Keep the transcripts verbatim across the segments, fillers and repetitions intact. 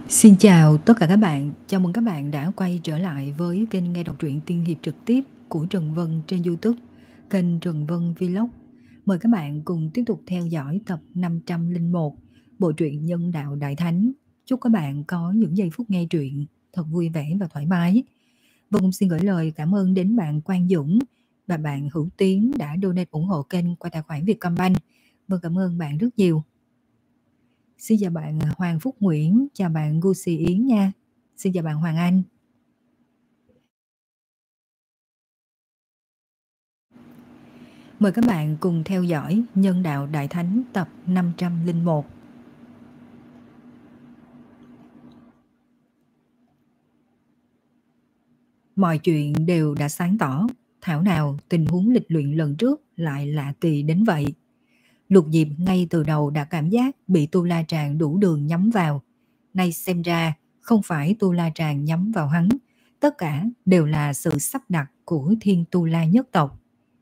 Xin chào tất cả các bạn, chào mừng các bạn đã quay trở lại với kênh nghe đọc truyện tiên hiệp trực tiếp của Trần Vân trên YouTube, kênh Trần Vân Vlog. Mời các bạn cùng tiếp tục theo dõi tập năm trăm lẻ một, bộ truyện Nhân Đạo Đại Thánh. Chúc các bạn có những giây phút nghe truyện thật vui vẻ và thoải mái. Vân cũng xin gửi lời cảm ơn đến bạn Quang Dũng và bạn Hữu Tiến đã donate ủng hộ kênh qua tài khoản Vietcombank. Vân cảm ơn bạn rất nhiều. Xin chào bạn Hoàng Phúc Nguyễn, chào bạn Gucci Yến nha. Xin chào bạn Hoàng Anh. Mời các bạn cùng theo dõi Nhân Đạo Đại Thánh tập năm trăm lẻ một. Mọi chuyện đều đã sáng tỏ, thảo nào tình huống lịch luyện lần trước lại lạ kỳ đến vậy. Lục Diệp ngay từ đầu đã cảm giác bị Tu La Tràng đủ đường nhắm vào. Nay xem ra không phải Tu La Tràng nhắm vào hắn, tất cả đều là sự sắp đặt của Thiên Tu La nhất tộc.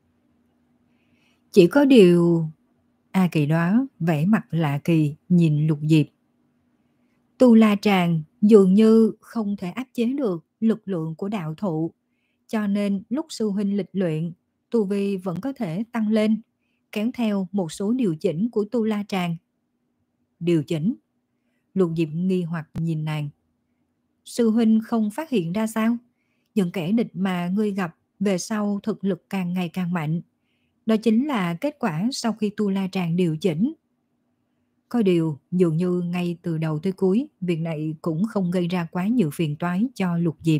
Chỉ có điều... A Kỳ đó vẻ mặt lạ kỳ nhìn Lục Diệp. Tu La Tràng dường như không thể áp chế được lực lượng của đạo thụ, cho nên lúc sư huynh lịch luyện, tu vi vẫn có thể tăng lên, kéo theo một số điều chỉnh của Tu La Tràng. Điều chỉnh? Lục Diệp nghi hoặc nhìn nàng. Sư huynh không phát hiện ra sao? Những kẻ địch mà ngươi gặp về sau thực lực càng ngày càng mạnh. Đó chính là kết quả sau khi Tu La Tràng điều chỉnh. Có điều dường như ngay từ đầu tới cuối, việc này cũng không gây ra quá nhiều phiền toái cho Lục Diệp.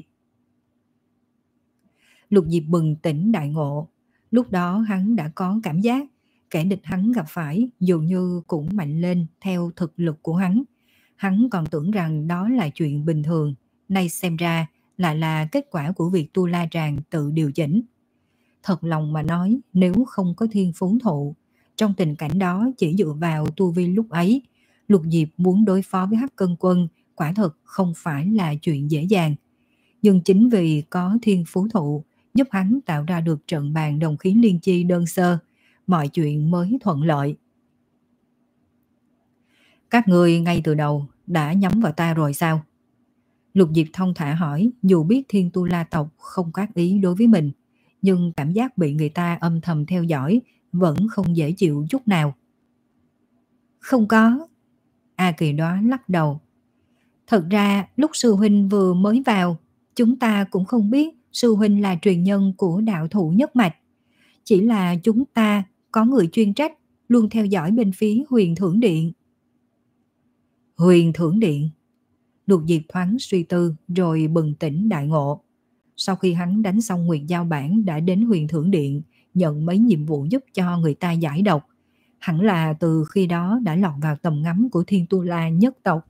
Lục Diệp bừng tỉnh đại ngộ. Lúc đó hắn đã có cảm giác kẻ địch hắn gặp phải dường như cũng mạnh lên theo thực lực của hắn. Hắn còn tưởng rằng đó là chuyện bình thường, nay xem ra lại là kết quả của việc Tu La Tràng tự điều chỉnh. Thật lòng mà nói, nếu không có thiên phú thụ, trong tình cảnh đó chỉ dựa vào tu vi lúc ấy, Lục Diệp muốn đối phó với Hắc Cân Quân quả thật không phải là chuyện dễ dàng. Nhưng chính vì có thiên phú thụ giúp hắn tạo ra được trận bàn đồng khí liên chi đơn sơ, mọi chuyện mới thuận lợi. Các người ngay từ đầu đã nhắm vào ta rồi sao? Lục Diệp thông thả hỏi, dù biết Thiên Tu La tộc không có ý đối với mình, nhưng cảm giác bị người ta âm thầm theo dõi vẫn không dễ chịu chút nào. Không có. A Kỳ đó lắc đầu. Thật ra lúc sư huynh vừa mới vào, chúng ta cũng không biết sư huynh là truyền nhân của đạo thủ nhất mạch. Chỉ là chúng ta có người chuyên trách luôn theo dõi bên phía Huyền Thưởng Điện. Huyền Thưởng Điện? Lục Diệp thoáng suy tư rồi bừng tỉnh đại ngộ. Sau khi hắn đánh xong Nguyệt Giao Bản đã đến Huyền Thưởng Điện nhận mấy nhiệm vụ giúp cho người ta giải độc. Hẳn là từ khi đó đã lọt vào tầm ngắm của Thiên Tu La nhất tộc.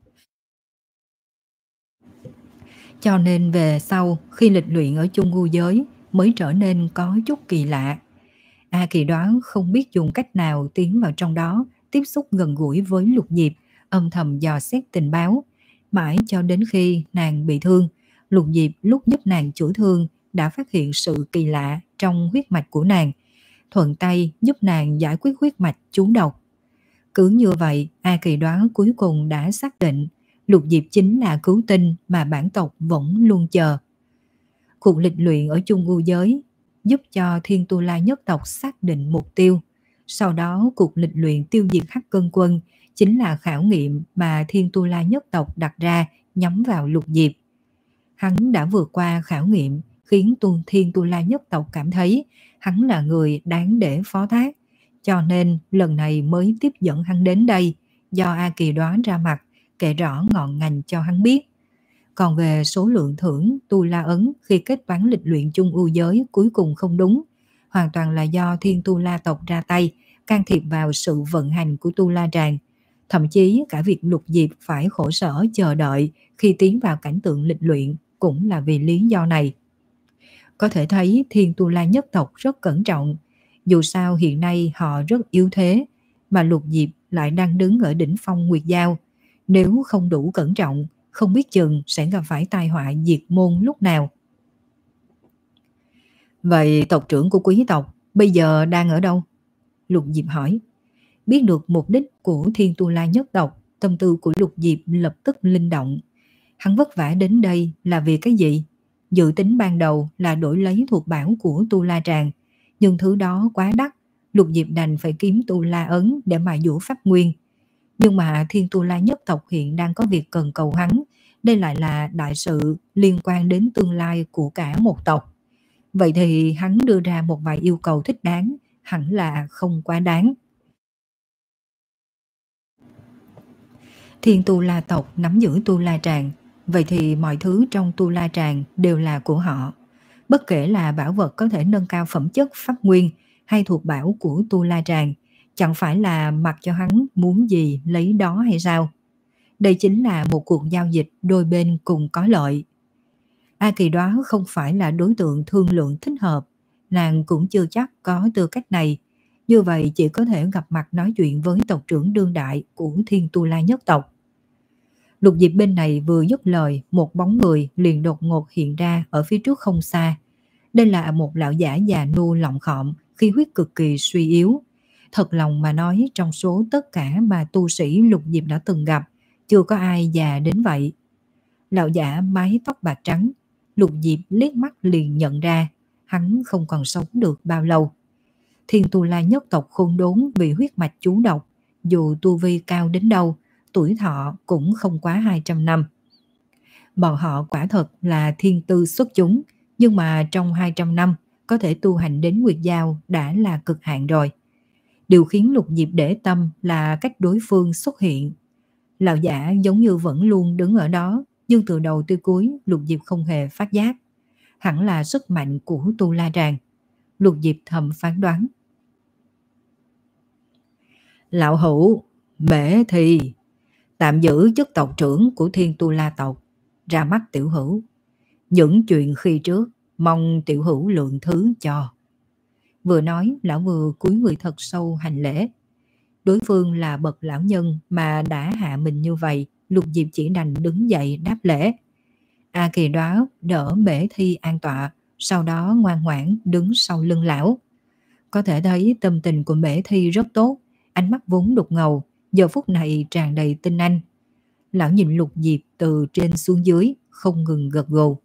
Cho nên về sau khi lịch luyện ở chung ngu giới mới trở nên có chút kỳ lạ. A Kỳ đoán không biết dùng cách nào tiến vào trong đó, tiếp xúc gần gũi với Lục Diệp, âm thầm dò xét tình báo. Mãi cho đến khi nàng bị thương, Lục Diệp lúc giúp nàng chữa thương đã phát hiện sự kỳ lạ trong huyết mạch của nàng, thuận tay giúp nàng giải quyết huyết mạch trú độc. Cứ như vậy, A Kỳ đoán cuối cùng đã xác định Lục Diệp chính là cứu tinh mà bản tộc vẫn luôn chờ. Cuộc lịch luyện ở chung ngu giới giúp cho Thiên Tu La nhất tộc xác định mục tiêu. Sau đó cuộc lịch luyện tiêu diệt Hắc Cân Quân chính là khảo nghiệm mà Thiên Tu La nhất tộc đặt ra nhắm vào Lục Diệp. Hắn đã vượt qua khảo nghiệm, khiến tu Thiên Tu La nhất tộc cảm thấy hắn là người đáng để phó thác. Cho nên lần này mới tiếp dẫn hắn đến đây, do A Kỳ đoán ra mặt, kể rõ ngọn ngành cho hắn biết. Còn về số lượng thưởng Tu La ấn khi kết toán lịch luyện chung ưu giới cuối cùng không đúng, hoàn toàn là do Thiên Tu La tộc ra tay, can thiệp vào sự vận hành của Tu La Tràng. Thậm chí cả việc Lục Diệp phải khổ sở chờ đợi khi tiến vào cảnh tượng lịch luyện cũng là vì lý do này. Có thể thấy Thiên Tu La nhất tộc rất cẩn trọng, dù sao hiện nay họ rất yếu thế, mà Lục Diệp lại đang đứng ở đỉnh phong Nguyệt Giao. Nếu không đủ cẩn trọng, không biết chừng sẽ gặp phải tai họa diệt môn lúc nào. Vậy tộc trưởng của quý tộc bây giờ đang ở đâu? Lục Diệp hỏi. Biết được mục đích của Thiên Tu La nhất tộc, tâm tư của Lục Diệp lập tức linh động. Hắn vất vả đến đây là vì cái gì? Dự tính ban đầu là đổi lấy thuộc bảo của Tu La Tràng, nhưng thứ đó quá đắt, Lục Diệp đành phải kiếm Tu La Ấn để mài dũa pháp nguyên. Nhưng mà Thiên Tu La nhất tộc hiện đang có việc cần cầu hắn, đây lại là đại sự liên quan đến tương lai của cả một tộc. Vậy thì hắn đưa ra một vài yêu cầu thích đáng, hẳn là không quá đáng. Thiên Tu La tộc nắm giữ Tu La Tràng, vậy thì mọi thứ trong Tu La Tràng đều là của họ. Bất kể là bảo vật có thể nâng cao phẩm chất pháp nguyên hay thuộc bảo của Tu La Tràng, chẳng phải là mặc cho hắn muốn gì lấy đó hay sao? Đây chính là một cuộc giao dịch đôi bên cùng có lợi. A Kỳ Đoá không phải là đối tượng thương lượng thích hợp, nàng cũng chưa chắc có tư cách này. Như vậy chỉ có thể gặp mặt nói chuyện với tộc trưởng đương đại của Thiên Tu La nhất tộc. Lục Diệp bên này vừa dứt lời, một bóng người liền đột ngột hiện ra ở phía trước không xa. Đây là một lão giả già nua lọng khọm, khí huyết cực kỳ suy yếu. Thật lòng mà nói, trong số tất cả mà tu sĩ Lục Diệp đã từng gặp, chưa có ai già đến vậy. Lão giả mái tóc bạc trắng, Lục Diệp liếc mắt liền nhận ra, hắn không còn sống được bao lâu. Thiên Tu La nhất tộc khôn đốn vì huyết mạch chú độc, dù tu vi cao đến đâu, tuổi thọ cũng không quá hai trăm năm. Bọn họ quả thật là thiên tư xuất chúng, nhưng mà trong hai trăm năm có thể tu hành đến Nguyệt Giao đã là cực hạn rồi. Điều khiến Lục Diệp để tâm là cách đối phương xuất hiện. Lão giả giống như vẫn luôn đứng ở đó, nhưng từ đầu tới cuối Lục Diệp không hề phát giác. Hẳn là sức mạnh của Tu La Tràng. Lục Diệp thầm phán đoán. Lão hữu, Mễ Thì tạm giữ chức tộc trưởng của Thiên Tu La tộc, ra mắt tiểu hữu. Những chuyện khi trước mong tiểu hữu lượng thứ cho. Vừa nói, lão vừa cúi người thật sâu hành lễ. Đối phương là bậc lão nhân mà đã hạ mình như vậy, Lục Diệp chỉ đành đứng dậy đáp lễ. A Kỳ Đoá đỡ Mễ Thi an tọa, sau đó ngoan ngoãn đứng sau lưng lão. Có thể thấy tâm tình của Mễ Thi rất tốt, ánh mắt vốn đục ngầu, giờ phút này tràn đầy tinh anh. Lão nhìn Lục Diệp từ trên xuống dưới, không ngừng gật gù.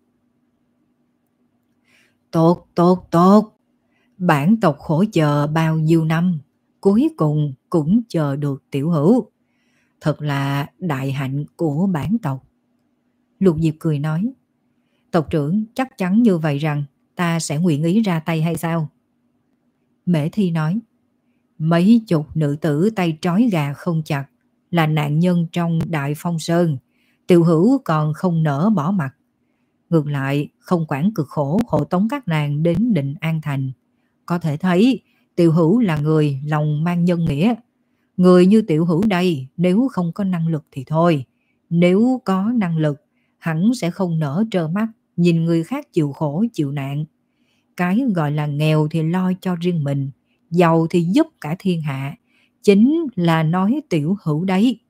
Tốt, tốt, tốt. Bản tộc khổ chờ bao nhiêu năm, cuối cùng cũng chờ được tiểu hữu. Thật là đại hạnh của bản tộc. Lục Diệp cười nói. Tộc trưởng chắc chắn như vậy rằng ta sẽ nguyện ý ra tay hay sao? Mễ Thi nói. Mấy chục nữ tử tay trói gà không chặt là nạn nhân trong Đại Phong Sơn, tiểu hữu còn không nỡ bỏ mặt. Ngược lại không quản cực khổ hộ tống các nàng đến Định An Thành. Có thể thấy tiểu hữu là người lòng mang nhân nghĩa. Người như tiểu hữu đây nếu không có năng lực thì thôi, nếu có năng lực hẳn sẽ không nỡ trơ mắt nhìn người khác chịu khổ chịu nạn. Cái gọi là nghèo thì lo cho riêng mình, giàu thì giúp cả thiên hạ, chính là nói tiểu hữu đấy.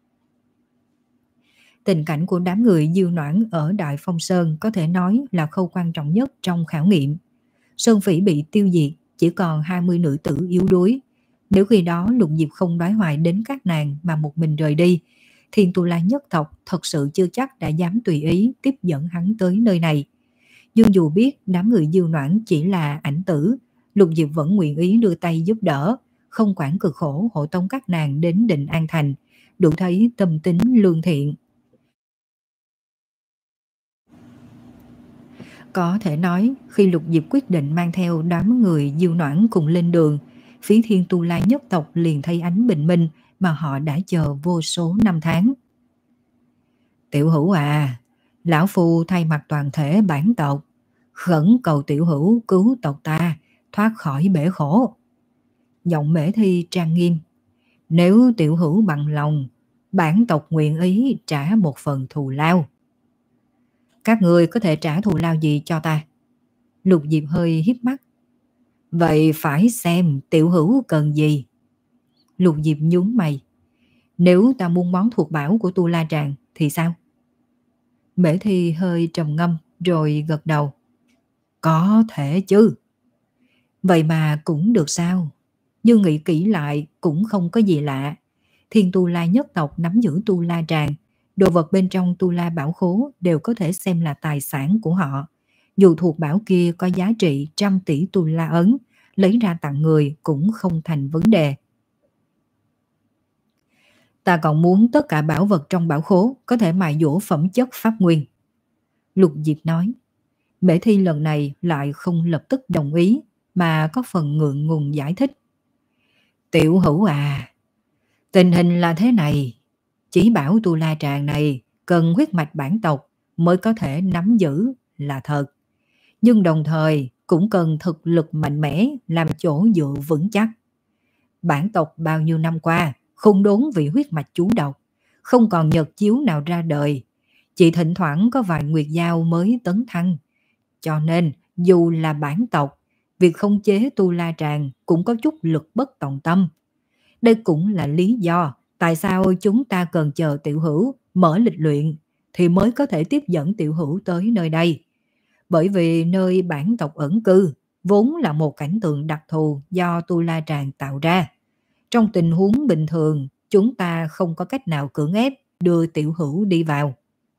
Tình cảnh của đám người Diêu Noãn ở Đại Phong Sơn có thể nói là khâu quan trọng nhất trong khảo nghiệm. Sơn Phỉ bị tiêu diệt, chỉ còn hai mươi nữ tử yếu đuối. Nếu khi đó Lục Diệp không đoái hoài đến các nàng mà một mình rời đi, Thiên Tu La nhất tộc thật sự chưa chắc đã dám tùy ý tiếp dẫn hắn tới nơi này. Nhưng dù biết đám người Diêu Noãn chỉ là ảnh tử, Lục Diệp vẫn nguyện ý đưa tay giúp đỡ, không quản cực khổ hộ tống các nàng đến Định An Thành, đủ thấy tâm tính lương thiện. Có thể nói, khi Lục Diệp quyết định mang theo đám người Diêu Noãn cùng lên đường, phía Thiên Tu La nhất tộc liền thấy ánh bình minh mà họ đã chờ vô số năm tháng. Tiểu hữu à, lão phu thay mặt toàn thể bản tộc, khẩn cầu tiểu hữu cứu tộc ta thoát khỏi bể khổ. Giọng Mễ Thi trang nghiêm. Nếu tiểu hữu bằng lòng, bản tộc nguyện ý trả một phần thù lao. Các người có thể trả thù lao gì cho ta? Lục Diệp hơi híp mắt. Vậy phải xem tiểu hữu cần gì. Lục Diệp nhún mày. Nếu ta muốn món thuộc bảo của Tu La Tràng thì sao? Mễ Thi hơi trầm ngâm rồi gật đầu. Có thể chứ. Vậy mà cũng được sao? Nhưng nghĩ kỹ lại cũng không có gì lạ. Thiên Tu La nhất tộc nắm giữ Tu La Tràng. Đồ vật bên trong Tu La bảo khố đều có thể xem là tài sản của họ. Dù thuộc bảo kia có giá trị trăm tỷ Tu La ấn, lấy ra tặng người cũng không thành vấn đề. Ta còn muốn tất cả bảo vật trong bảo khố có thể mài dũa phẩm chất pháp nguyên. Lục Diệp nói. Mễ Thi lần này lại không lập tức đồng ý, mà có phần ngượng ngùng giải thích. Tiểu Hữu à, tình hình là thế này. Chỉ bảo Tu La Tràng này cần huyết mạch bản tộc mới có thể nắm giữ là thật. Nhưng đồng thời cũng cần thực lực mạnh mẽ làm chỗ dựa vững chắc. Bản tộc bao nhiêu năm qua không đốn vì huyết mạch chú độc, không còn nhật chiếu nào ra đời. Chỉ thỉnh thoảng có vài nguyệt giao mới tấn thăng. Cho nên dù là bản tộc, việc khống chế Tu La Tràng cũng có chút lực bất tòng tâm. Đây cũng là lý do tại sao chúng ta cần chờ Tiểu Hữu mở lịch luyện thì mới có thể tiếp dẫn Tiểu Hữu tới nơi đây. Bởi vì nơi bản tộc ẩn cư vốn là một cảnh tượng đặc thù do Tu La Tràng tạo ra. Trong tình huống bình thường, chúng ta không có cách nào cưỡng ép đưa Tiểu Hữu đi vào.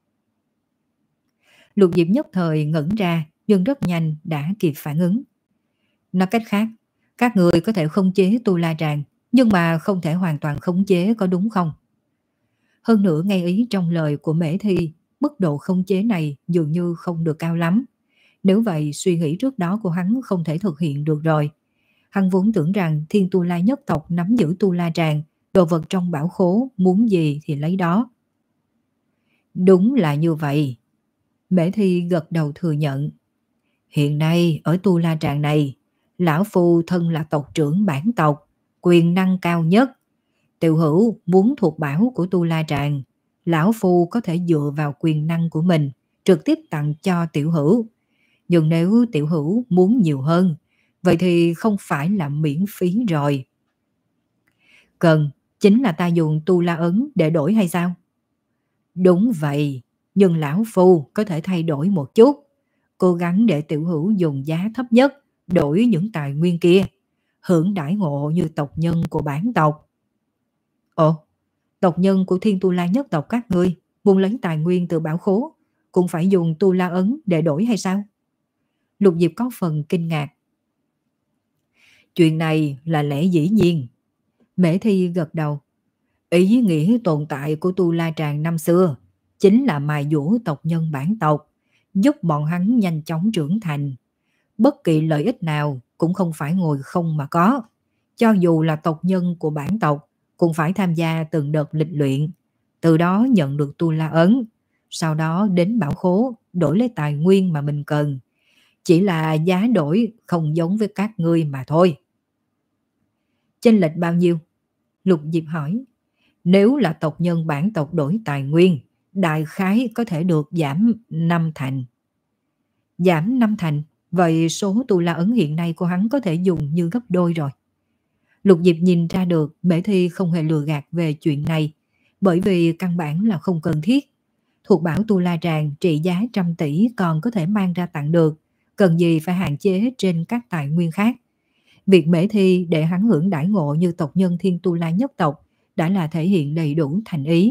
Lục Diệp nhất thời ngẩn ra, nhưng rất nhanh đã kịp phản ứng. Nói cách khác, các người có thể khống chế Tu La Tràng, nhưng mà không thể hoàn toàn khống chế, có đúng không? Hơn nữa ngay ý trong lời của Mễ Thi, mức độ khống chế này dường như không được cao lắm. Nếu vậy, suy nghĩ trước đó của hắn không thể thực hiện được rồi. Hắn vốn tưởng rằng Thiên Tu La nhất tộc nắm giữ Tu La Tràng, đồ vật trong bảo khố, muốn gì thì lấy đó. Đúng là như vậy. Mễ Thi gật đầu thừa nhận. Hiện nay ở Tu La Tràng này, lão phu thân là tộc trưởng bản tộc, quyền năng cao nhất. Tiểu Hữu muốn thuộc bảo của Tu La Tràng, lão phu có thể dựa vào quyền năng của mình trực tiếp tặng cho Tiểu Hữu. Nhưng nếu Tiểu Hữu muốn nhiều hơn, vậy thì không phải là miễn phí rồi. Cần chính là ta dùng Tu La ấn để đổi hay sao? Đúng vậy, nhưng lão phu có thể thay đổi một chút, cố gắng để Tiểu Hữu dùng giá thấp nhất đổi những tài nguyên kia, hưởng đãi ngộ như tộc nhân của bản tộc. Ồ, tộc nhân của Thiên Tu La nhất tộc các ngươi muốn lấy tài nguyên từ bảo khố cũng phải dùng Tu La ấn để đổi hay sao? Lục Diệp có phần kinh ngạc. Chuyện này là lẽ dĩ nhiên. Mễ Thi gật đầu. Ý nghĩa tồn tại của Tu La Tràng năm xưa chính là mài dũa tộc nhân bản tộc, giúp bọn hắn nhanh chóng trưởng thành. Bất kỳ lợi ích nào cũng không phải ngồi không mà có. Cho dù là tộc nhân của bản tộc cũng phải tham gia từng đợt lịch luyện, từ đó nhận được Tu La ấn, sau đó đến bảo khố đổi lấy tài nguyên mà mình cần. Chỉ là giá đổi không giống với các ngươi mà thôi. Chênh lệch bao nhiêu? Lục Diệp hỏi. Nếu là tộc nhân bản tộc đổi tài nguyên, đại khái có thể được giảm năm thành. Giảm năm thành, vậy số Tu La ấn hiện nay của hắn có thể dùng như gấp đôi rồi. Lục Diệp nhìn ra được Mễ Thi không hề lừa gạt về chuyện này, bởi vì căn bản là không cần thiết. Thuộc bảo Tu La Tràng trị giá trăm tỷ còn có thể mang ra tặng được, cần gì phải hạn chế trên các tài nguyên khác. Việc Mễ Thi để hắn hưởng đãi ngộ như tộc nhân Thiên Tu La nhất tộc đã là thể hiện đầy đủ thành ý.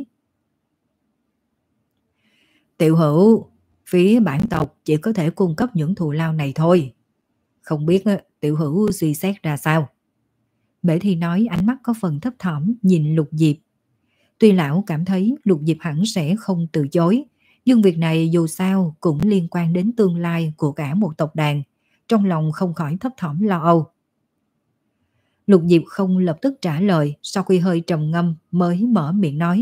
Tiểu Hữu, phía bản tộc chỉ có thể cung cấp những thù lao này thôi. Không biết Tiểu Hữu suy xét ra sao? Mễ Thi nói, ánh mắt có phần thấp thỏm nhìn Lục Diệp. Tuy lão cảm thấy Lục Diệp hẳn sẽ không từ chối, nhưng việc này dù sao cũng liên quan đến tương lai của cả một tộc đàn, trong lòng không khỏi thấp thỏm lo âu. Lục Diệp không lập tức trả lời, sau khi hơi trầm ngâm mới mở miệng nói.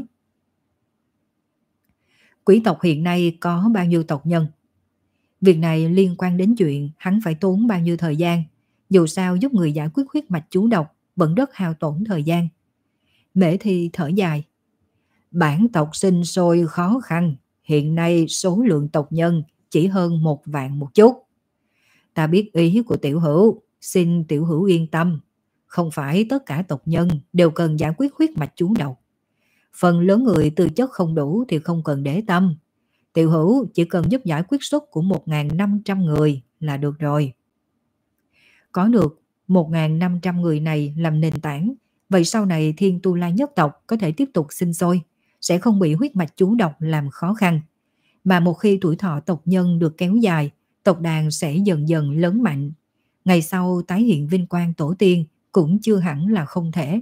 Quý tộc hiện nay có bao nhiêu tộc nhân? Việc này liên quan đến chuyện hắn phải tốn bao nhiêu thời gian, dù sao giúp người giải quyết huyết mạch chú độc vẫn rất hao tổn thời gian. Mễ Thi thở dài. Bản tộc sinh sôi khó khăn, hiện nay số lượng tộc nhân chỉ hơn một vạn một chút. Ta biết ý của Tiểu Hữu, xin Tiểu Hữu yên tâm. Không phải tất cả tộc nhân đều cần giải quyết huyết mạch chú độc. Phần lớn người tư chất không đủ thì không cần để tâm. Tiểu Hữu chỉ cần giúp giải quyết suất của một nghìn năm trăm người là được rồi. Có được một nghìn năm trăm người này làm nền tảng, Vậy sau này Thiên Tu La nhất tộc có thể tiếp tục sinh sôi, sẽ không bị huyết mạch chú độc làm khó khăn. Mà một khi tuổi thọ tộc nhân được kéo dài, tộc đàn sẽ dần dần lớn mạnh. Ngày sau tái hiện vinh quang tổ tiên cũng chưa hẳn là không thể.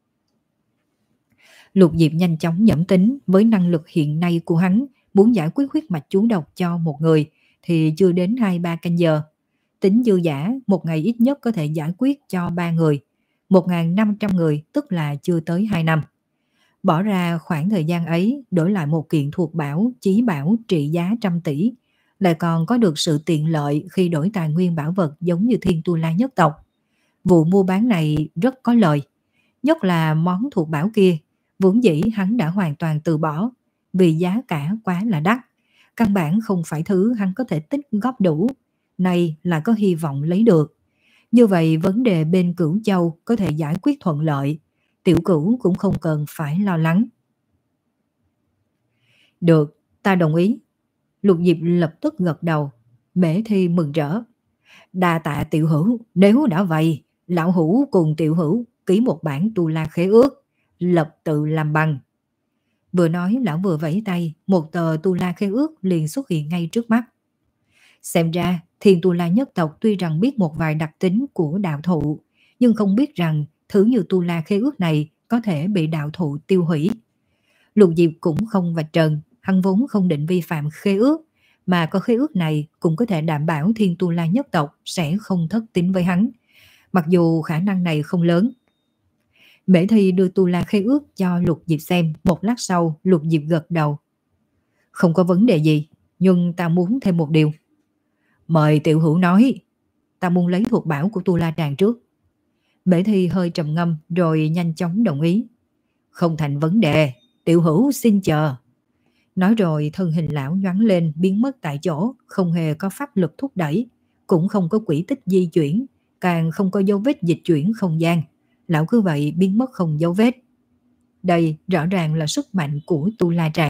Lục Diệp nhanh chóng nhẩm tính, với năng lực hiện nay của hắn, muốn giải quyết huyết mạch chú độc cho một người thì chưa đến hai ba canh giờ. Tính dư giả, một ngày ít nhất có thể giải quyết cho ba người. một nghìn năm trăm người tức là chưa tới hai năm. Bỏ ra khoảng thời gian ấy, đổi lại một kiện thuộc bảo, chí bảo trị giá trăm tỷ, lại còn có được sự tiện lợi khi đổi tài nguyên bảo vật giống như Thiên Tu La nhất tộc. Vụ mua bán này rất có lợi, nhất là món thuộc bảo kia, vốn dĩ hắn đã hoàn toàn từ bỏ, vì giá cả quá là đắt, căn bản không phải thứ hắn có thể tích góp đủ, nay là có hy vọng lấy được. Như vậy vấn đề bên Cửu Châu có thể giải quyết thuận lợi, Tiểu Cửu cũng không cần phải lo lắng. Được, ta đồng ý. Lục Diệp lập tức gật đầu. Mễ Thi mừng rỡ. Đa tạ Tiểu Hữu, nếu đã vậy, lão hữu cùng Tiểu Hữu ký một bản Tu La khế ước, lập tự làm bằng. Vừa nói lão vừa vẫy tay, một tờ Tu La khế ước liền xuất hiện ngay trước mắt. Xem ra Thiên Tu La nhất tộc tuy rằng biết một vài đặc tính của đạo thụ, nhưng không biết rằng thứ như Tu La khế ước này có thể bị đạo thụ tiêu hủy. Lục Diệp cũng không vạch trần, hắn vốn không định vi phạm khế ước, mà có khế ước này cũng có thể đảm bảo Thiên Tu La nhất tộc sẽ không thất tín với hắn, mặc dù khả năng này không lớn. Mễ Thi đưa Tu La khế ước cho Lục Diệp xem, một lát sau Lục Diệp gật đầu. Không có vấn đề gì, nhưng ta muốn thêm một điều. Mời Tiểu Hữu nói. Ta muốn lấy thuộc bảo của Tu La Tràng trước. Mễ Thi hơi trầm ngâm rồi nhanh chóng đồng ý. Không thành vấn đề, Tiểu Hữu xin chờ. Nói rồi thân hình lão nhoáng lên biến mất tại chỗ, không hề có pháp lực thúc đẩy, cũng không có quỹ tích di chuyển, càng không có dấu vết dịch chuyển không gian. Lão cứ vậy biến mất không dấu vết. Đây rõ ràng là sức mạnh của Tu La Tràng.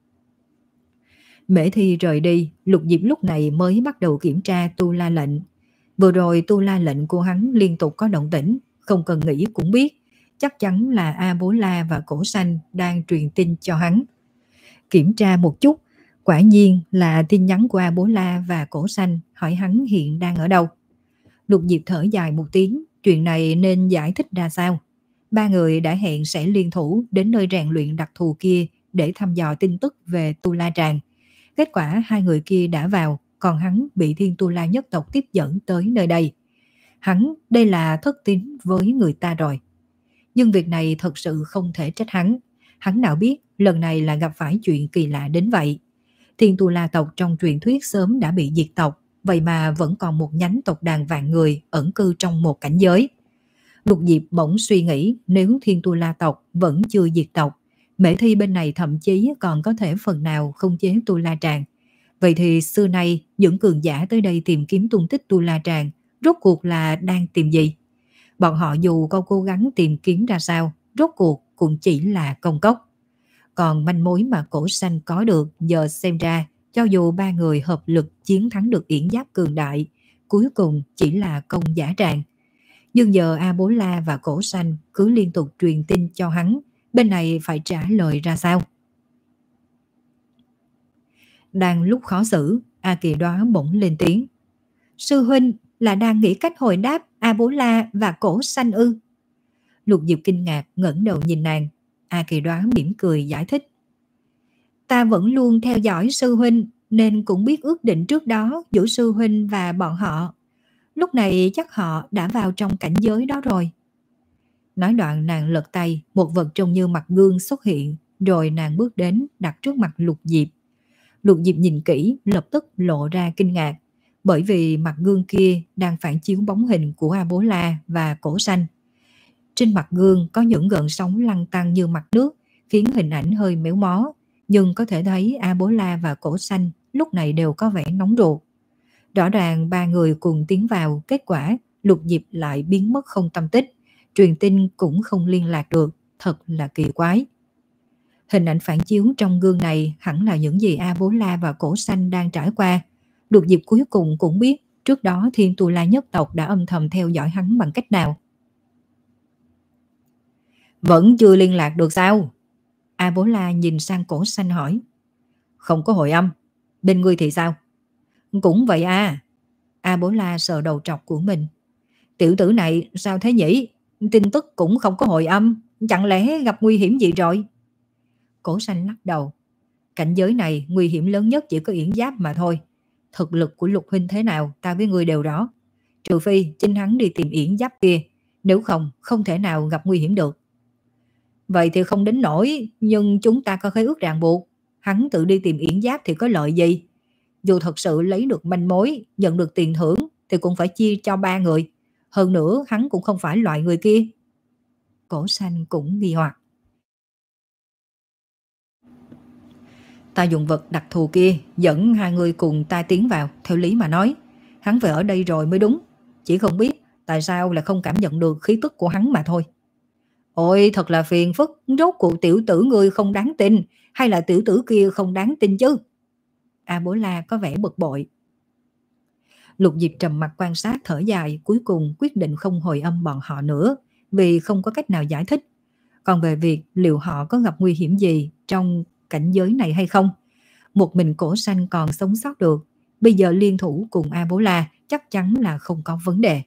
Mễ Thi rời đi, Lục Diệp lúc này mới bắt đầu kiểm tra Tu La lệnh. Vừa rồi Tu La lệnh của hắn liên tục có động tĩnh, không cần nghĩ cũng biết, chắc chắn là A Bố La và Cổ Xanh đang truyền tin cho hắn. Kiểm tra một chút, quả nhiên là tin nhắn của A Bố La và Cổ Xanh hỏi hắn hiện đang ở đâu. Lục Diệp thở dài một tiếng, chuyện này nên giải thích ra sao? Ba người đã hẹn sẽ liên thủ đến nơi rèn luyện đặc thù kia để thăm dò tin tức về Tu La Tràng. Kết quả hai người kia đã vào, còn hắn bị Thiên Tu La nhất tộc tiếp dẫn tới nơi đây. Hắn đây là thất tín với người ta rồi. Nhưng việc này thật sự không thể trách hắn. Hắn nào biết lần này là gặp phải chuyện kỳ lạ đến vậy. Thiên Tu La tộc trong truyền thuyết sớm đã bị diệt tộc, vậy mà vẫn còn một nhánh tộc đàn vạn người ẩn cư trong một cảnh giới. Lục Diệp bỗng suy nghĩ, nếu Thiên Tu La tộc vẫn chưa diệt tộc, Mễ Thi bên này thậm chí còn có thể phần nào không chế Tu La Tràng. Vậy thì xưa nay những cường giả tới đây tìm kiếm tung tích Tu La Tràng rốt cuộc là đang tìm gì? Bọn họ dù có cố gắng tìm kiếm ra sao, rốt cuộc cũng chỉ là công cốc. Còn manh mối mà Cổ Xanh có được giờ xem ra, cho dù ba người hợp lực chiến thắng được yển giáp cường đại, cuối cùng chỉ là công giả trạng. Nhưng giờ A Bố La và Cổ Xanh cứ liên tục truyền tin cho hắn, bên này phải trả lời ra sao? Đang lúc khó xử, A Kỳ Đoá bỗng lên tiếng. Sư huynh là đang nghĩ cách hồi đáp A Bố La và Cổ Xanh ư? Lục Diệp kinh ngạc ngẩng đầu nhìn nàng. A Kỳ Đoá mỉm cười giải thích. Ta vẫn luôn theo dõi sư huynh, nên cũng biết ước định trước đó giữa sư huynh và bọn họ. Lúc này chắc họ đã vào trong cảnh giới đó rồi. Nói đoạn nàng lật tay, một vật trông như mặt gương xuất hiện, rồi nàng bước đến đặt trước mặt Lục Diệp. Lục Diệp nhìn kỹ, lập tức lộ ra kinh ngạc, bởi vì mặt gương kia đang phản chiếu bóng hình của A Bố La và Cổ Xanh. Trên mặt gương có những gợn sóng lăn tăn như mặt nước, khiến hình ảnh hơi méo mó, nhưng có thể thấy A Bố La và Cổ Xanh lúc này đều có vẻ nóng ruột. Rõ ràng ba người cùng tiến vào, kết quả Lục Diệp lại biến mất không tâm tích, truyền tin cũng không liên lạc được, thật là kỳ quái. Hình ảnh phản chiếu trong gương này hẳn là những gì A Bố La và Cổ Xanh đang trải qua. Lục Diệp cuối cùng cũng biết trước đó Thiên Tu La nhất tộc đã âm thầm theo dõi hắn bằng cách nào. Vẫn chưa liên lạc được sao? A Bố La nhìn sang Cổ Xanh hỏi. Không có hồi âm. Bên ngươi thì sao? Cũng vậy à. A Bố La sờ đầu trọc của mình. Tiểu tử này sao thế nhỉ? Tin tức cũng không có hồi âm. Chẳng lẽ gặp nguy hiểm gì rồi? Cổ Xanh lắc đầu. Cảnh giới này nguy hiểm lớn nhất chỉ có Yển Giáp mà thôi. Thực lực của Lục huynh thế nào ta với ngươi đều rõ. Trừ phi chính hắn đi tìm Yển Giáp kia. Nếu không, không thể nào gặp nguy hiểm được. Vậy thì không đến nổi. Nhưng chúng ta có khế ước ràng buộc. Hắn tự đi tìm Yển Giáp thì có lợi gì? Dù thật sự lấy được manh mối, nhận được tiền thưởng thì cũng phải chia cho ba người. Hơn nữa hắn cũng không phải loại người kia. Cổ Xanh cũng nghi hoặc. Ta dùng vật đặc thù kia dẫn hai người cùng ta tiến vào. Theo lý mà nói, hắn phải ở đây rồi mới đúng. Chỉ không biết tại sao lại không cảm nhận được khí tức của hắn mà thôi. Ôi thật là phiền phức. Rốt cuộc tiểu tử ngươi không đáng tin, hay là tiểu tử kia không đáng tin chứ? A Bố La có vẻ bực bội. Lục Diệp trầm mặt quan sát thở dài, cuối cùng quyết định không hồi âm bọn họ nữa, vì không có cách nào giải thích. Còn về việc liệu họ có gặp nguy hiểm gì trong cảnh giới này hay không, một mình Cổ Xanh còn sống sót được, bây giờ liên thủ cùng A Bố La chắc chắn là không có vấn đề.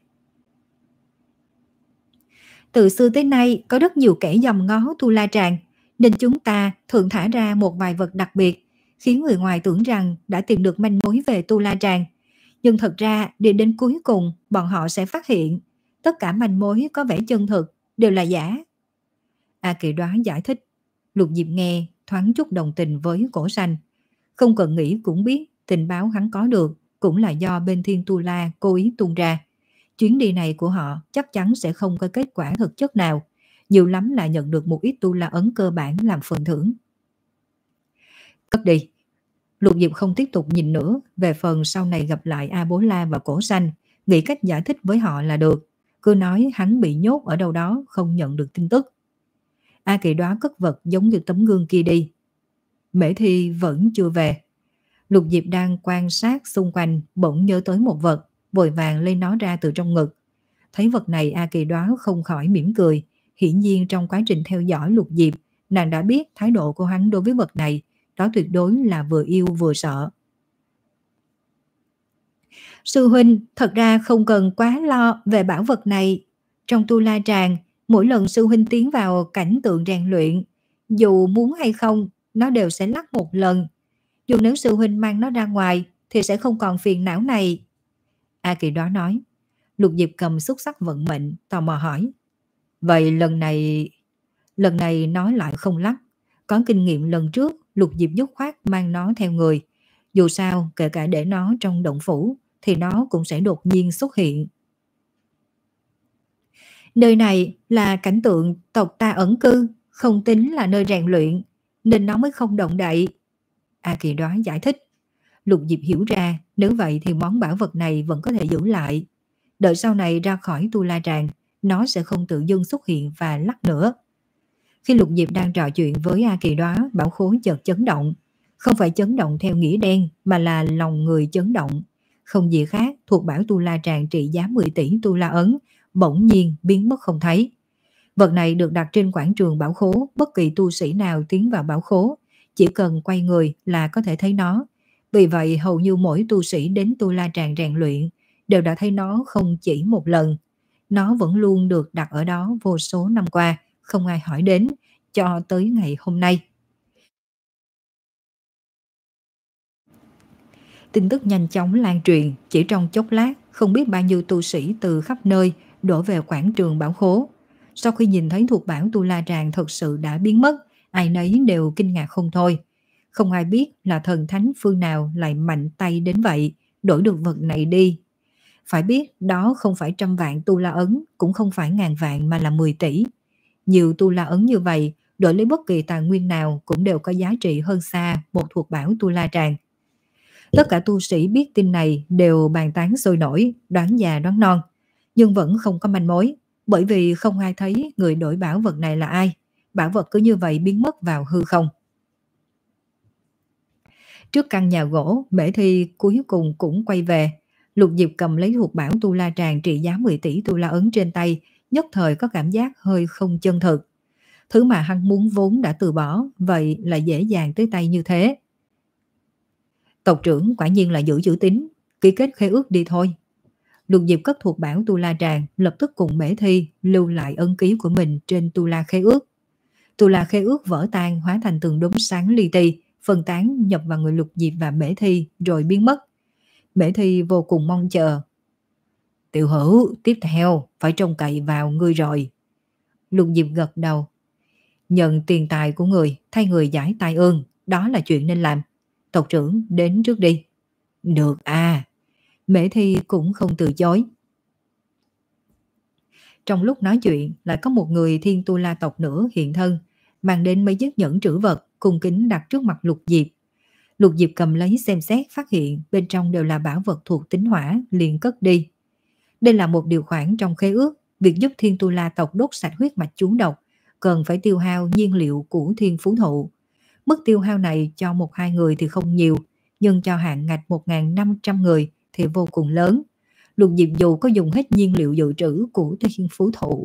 Từ xưa tới nay có rất nhiều kẻ dòm ngó Tu La Tràng, nên chúng ta thường thả ra một vài vật đặc biệt, khiến người ngoài tưởng rằng đã tìm được manh mối về Tu La Tràng. Nhưng thật ra đi đến cuối cùng bọn họ sẽ phát hiện tất cả manh mối có vẻ chân thực đều là giả. A Kỳ Đoán giải thích. Lục Diệp nghe thoáng chút đồng tình với Cổ Xanh. Không cần nghĩ cũng biết tình báo hắn có được cũng là do bên Thiên Tu La cố ý tung ra. Chuyến đi này của họ chắc chắn sẽ không có kết quả thực chất nào, nhiều lắm là nhận được một ít Tu La ấn cơ bản làm phần thưởng. Cất đi. Lục Diệp không tiếp tục nhìn nữa về phần sau này gặp lại A Bố La và Cổ Xanh, nghĩ cách giải thích với họ là được. Cứ nói hắn bị nhốt ở đâu đó không nhận được tin tức. A Kỳ Đoá cất vật giống như tấm gương kia đi. Mễ Thi vẫn chưa về. Lục Diệp đang quan sát xung quanh, bỗng nhớ tới một vật, vội vàng lấy nó ra từ trong ngực. Thấy vật này A Kỳ Đoá không khỏi mỉm cười. Hiển nhiên trong quá trình theo dõi Lục Diệp, nàng đã biết thái độ của hắn đối với vật này, đó tuyệt đối là vừa yêu vừa sợ. Sư huynh, thật ra không cần quá lo về bảo vật này. Trong Tu La Tràng, mỗi lần sư huynh tiến vào cảnh tượng rèn luyện, dù muốn hay không, nó đều sẽ lắc một lần. Dù nếu sư huynh mang nó ra ngoài, thì sẽ không còn phiền não này. A Kỳ Đoá nói. Lục Diệp cầm xúc sắc vận mệnh, tò mò hỏi. Vậy lần này... Lần này nói lại không lắc. Có kinh nghiệm lần trước, Lục Diệp dứt khoát mang nó theo người. Dù sao, kể cả để nó trong động phủ, thì nó cũng sẽ đột nhiên xuất hiện. Nơi này là cảnh tượng tộc ta ẩn cư, không tính là nơi rèn luyện, nên nó mới không động đậy. A Kỳ Đoá giải thích. Lục Diệp hiểu ra, nếu vậy thì món bảo vật này vẫn có thể giữ lại. Đợi sau này ra khỏi Tu La Tràng, nó sẽ không tự dưng xuất hiện và lắc nữa. Khi Lục Diệp đang trò chuyện với A Kỳ Đoá, bảo khố chợt chấn động. Không phải chấn động theo nghĩa đen, mà là lòng người chấn động. Không gì khác, thuộc bảo Tu La Tràng trị giá mười tỷ Tu La ấn, bỗng nhiên biến mất không thấy. Vật này được đặt trên quảng trường bảo khố, bất kỳ tu sĩ nào tiến vào bảo khố, chỉ cần quay người là có thể thấy nó. Vì vậy hầu như mỗi tu sĩ đến Tu La Tràng rèn luyện đều đã thấy nó không chỉ một lần. Nó vẫn luôn được đặt ở đó vô số năm qua, không ai hỏi đến, cho tới ngày hôm nay. Tin tức nhanh chóng lan truyền, chỉ trong chốc lát, không biết bao nhiêu tu sĩ từ khắp nơi đổ về quảng trường bảo khố. Sau khi nhìn thấy thuộc bảo Tu La Tràng thật sự đã biến mất, ai nấy đều kinh ngạc không thôi. Không ai biết là thần thánh phương nào lại mạnh tay đến vậy, đổi được vật này đi. Phải biết đó không phải trăm vạn Tu La ấn, cũng không phải ngàn vạn mà là mười tỷ. Nhiều Tu La ấn như vậy, đổi lấy bất kỳ tài nguyên nào cũng đều có giá trị hơn xa một thuộc bảo Tu La Tràng. Tất cả tu sĩ biết tin này đều bàn tán sôi nổi, đoán già đoán non, nhưng vẫn không có manh mối, bởi vì không ai thấy người đổi bảo vật này là ai. Bảo vật cứ như vậy biến mất vào hư không. Trước căn nhà gỗ, Mễ Thi cuối cùng cũng quay về. Lục Diệp cầm lấy thuộc bảo Tu La Tràng trị giá mười tỷ Tu La ấn trên tay, nhất thời có cảm giác hơi không chân thực. Thứ mà hắn muốn vốn đã từ bỏ, vậy là dễ dàng tới tay như thế. Tộc trưởng quả nhiên là giữ chữ tín, ký kết khế ước đi thôi. Lục Diệp cất thuộc bảo Tu La Tràng, lập tức cùng Mễ Thi lưu lại ấn ký của mình trên Tu La khế ước. Tu La khế ước vỡ tan hóa thành từng đốm sáng li ti, phân tán nhập vào người Lục Diệp và Mễ Thi rồi biến mất. Mễ Thi vô cùng mong chờ. Tiểu Hữu, tiếp theo phải trông cậy vào ngươi rồi. Lục Diệp gật đầu. Nhận tiền tài của người, thay người giải tai ương, đó là chuyện nên làm. Tộc trưởng đến trước đi. Được à. Mễ Thi cũng không từ chối. Trong lúc nói chuyện, lại có một người Thiên Tu La tộc nữa hiện thân, mang đến mấy chiếc nhẫn trữ vật, cung kính đặt trước mặt Lục Diệp. Lục Diệp cầm lấy xem xét, phát hiện bên trong đều là bảo vật thuộc tính hỏa, liền cất đi. Đây là một điều khoản trong khế ước, việc giúp Thiên Tu La tộc đốt sạch huyết mạch chú độc, cần phải tiêu hao nhiên liệu của Thiên Phú Thụ. Mức tiêu hao này cho một hai người thì không nhiều, nhưng cho hạn ngạch một nghìn năm trăm người thì vô cùng lớn. Lục Diệp dù có dùng hết nhiên liệu dự trữ của Thiên Phú Thụ.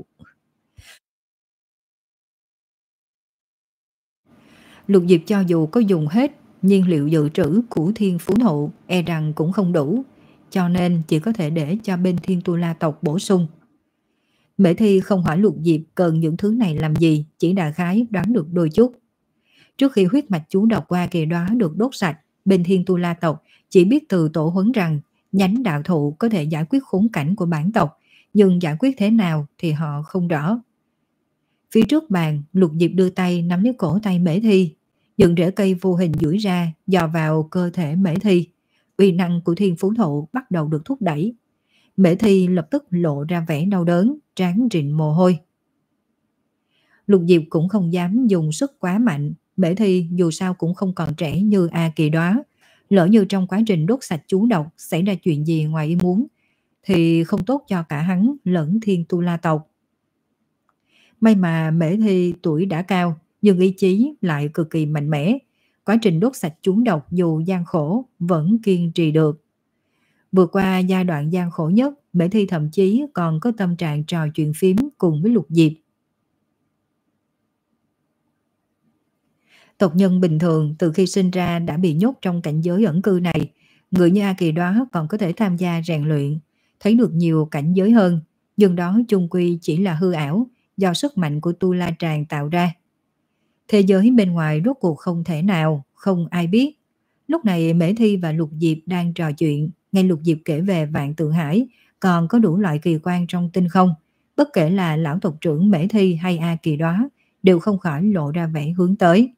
Lục Diệp cho dù có dùng hết nhiên liệu dự trữ của Thiên Phú Thụ, e rằng cũng không đủ, cho nên chỉ có thể để cho bên Thiên Tu La tộc bổ sung. Mễ Thi không hỏi Lục Diệp cần những thứ này làm gì, chỉ đại khái đoán được đôi chút. Trước khi huyết mạch chú độc qua kỳ đó được đốt sạch, bên Thiên Tu La tộc chỉ biết từ tổ huấn rằng nhánh đạo thụ có thể giải quyết khốn cảnh của bản tộc, nhưng giải quyết thế nào thì họ không rõ. Phía trước bàn, Lục Diệp đưa tay nắm lấy cổ tay Mễ Thi, dựng rễ cây vô hình duỗi ra dò vào cơ thể Mễ Thi. Uy năng của Thiên Phú Thụ bắt đầu được thúc đẩy. Mễ Thi lập tức lộ ra vẻ đau đớn, trán rịn mồ hôi. Lục Diệp cũng không dám dùng sức quá mạnh. Mễ Thi dù sao cũng không còn trẻ như A Kỳ Đóa, lỡ như trong quá trình đốt sạch chú độc xảy ra chuyện gì ngoài ý muốn thì không tốt cho cả hắn lẫn Thiên Tu La tộc. May mà Mễ Thi tuổi đã cao, nhưng ý chí lại cực kỳ mạnh mẽ. Quá trình đốt sạch chú độc dù gian khổ vẫn kiên trì được. Vượt qua giai đoạn gian khổ nhất, Mễ Thi thậm chí còn có tâm trạng trò chuyện phím cùng với Lục Diệp. Tộc nhân bình thường từ khi sinh ra đã bị nhốt trong cảnh giới ẩn cư này. Người như A Kỳ Đóa còn có thể tham gia rèn luyện, thấy được nhiều cảnh giới hơn, nhưng đó chung quy chỉ là hư ảo do sức mạnh của Tu La Tràng tạo ra. Thế giới bên ngoài rốt cuộc không thể nào, không ai biết. Lúc này Mễ Thi và Lục Diệp đang trò chuyện, nghe Lục Diệp kể về Vạn Tượng Hải, còn có đủ loại kỳ quan trong tinh không. Bất kể là lão tộc trưởng Mễ Thi hay A Kỳ Đóa đều không khỏi lộ ra vẻ hướng tới.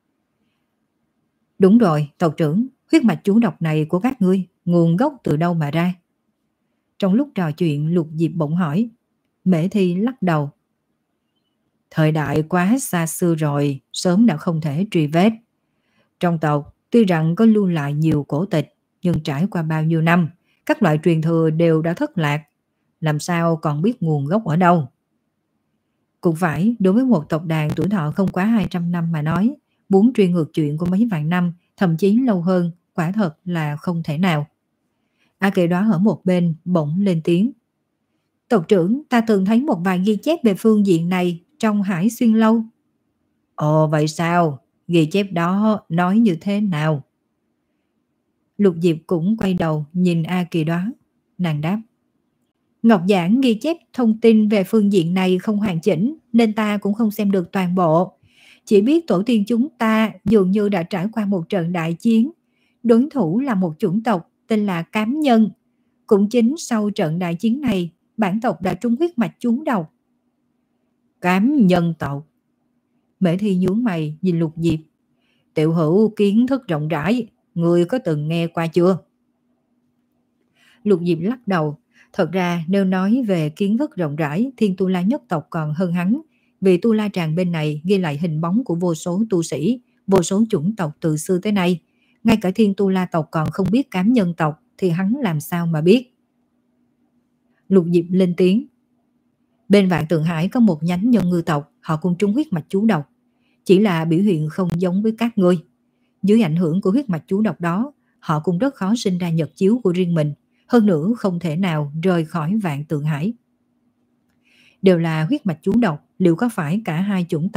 Đúng rồi, tộc trưởng, huyết mạch chú độc này của các ngươi, nguồn gốc từ đâu mà ra? Trong lúc trò chuyện, Lục Diệp bỗng hỏi. Mễ Thi lắc đầu. Thời đại quá xa xưa rồi, sớm đã không thể truy vết. Trong tộc, tuy rằng có lưu lại nhiều cổ tịch, nhưng trải qua bao nhiêu năm, các loại truyền thừa đều đã thất lạc. Làm sao còn biết nguồn gốc ở đâu? Cũng phải, đối với một tộc đàn tuổi thọ không quá hai trăm năm mà nói, muốn truy ngược chuyện của mấy vạn năm, thậm chí lâu hơn, quả thật là không thể nào. A Kỳ Đóa ở một bên bỗng lên tiếng. Tộc trưởng, ta từng thấy một vài ghi chép về phương diện này trong Hải Xuyên Lâu. Ồ vậy sao? Ghi chép đó nói như thế nào? Lục Diệp cũng quay đầu nhìn A Kỳ Đóa. Nàng đáp. Ngọc Giảng ghi chép thông tin về phương diện này không hoàn chỉnh, nên ta cũng không xem được toàn bộ. Chỉ biết tổ tiên chúng ta dường như đã trải qua một trận đại chiến. Đối thủ là một chủng tộc tên là Cám Nhân. Cũng chính sau trận đại chiến này, bản tộc đã trúng huyết mạch chúng độc. Cám Nhân tộc? Mễ Thi nhướng mày nhìn Lục Diệp. Tiểu Hữu kiến thức rộng rãi, người có từng nghe qua chưa? Lục Diệp lắc đầu. Thật ra nếu nói về kiến thức rộng rãi, Thiên Tu La nhất tộc còn hơn hắn. Vì Tu La Tràng bên này ghi lại hình bóng của vô số tu sĩ, vô số chủng tộc từ xưa tới nay. Ngay cả Thiên Tu La tộc còn không biết Cám Nhân tộc thì hắn làm sao mà biết? Lục Diệp lên tiếng. Bên Vạn Tượng Hải có một nhánh nhân ngư tộc, họ cũng trúng huyết mạch chú độc. Chỉ là biểu hiện không giống với các ngươi. Dưới ảnh hưởng của huyết mạch chú độc đó, họ cũng rất khó sinh ra nhật chiếu của riêng mình. Hơn nữa không thể nào rời khỏi Vạn Tượng Hải. Đều là huyết mạch chú độc, liệu có phải cả hai chủng tộc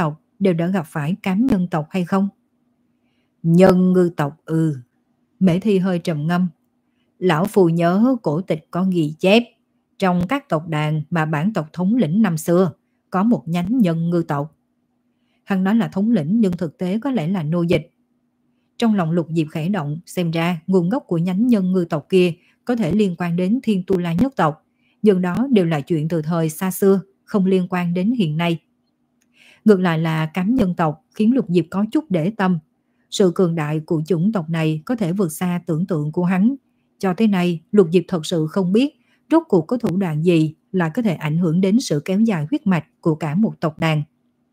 đều đã gặp phải cám nhân tộc hay không? Nhân ngư tộc ư? Mễ Thi hơi trầm ngâm. Lão phù nhớ cổ tịch có ghi chép, trong các tộc đàn mà bản tộc thống lĩnh năm xưa, có một nhánh nhân ngư tộc. Hắn nói là thống lĩnh nhưng thực tế có lẽ là nô dịch. Trong lòng Lục Diệp khẽ động, xem ra nguồn gốc của nhánh nhân ngư tộc kia có thể liên quan đến Thiên Tu La nhất tộc, nhưng đó đều là chuyện từ thời xa xưa, không liên quan đến hiện nay. Ngược lại là cám nhân tộc khiến Lục Diệp có chút để tâm. Sự cường đại của chủng tộc này có thể vượt xa tưởng tượng của hắn. Cho tới nay, Lục Diệp thật sự không biết rốt cuộc có thủ đoạn gì là có thể ảnh hưởng đến sự kéo dài huyết mạch của cả một tộc đàn.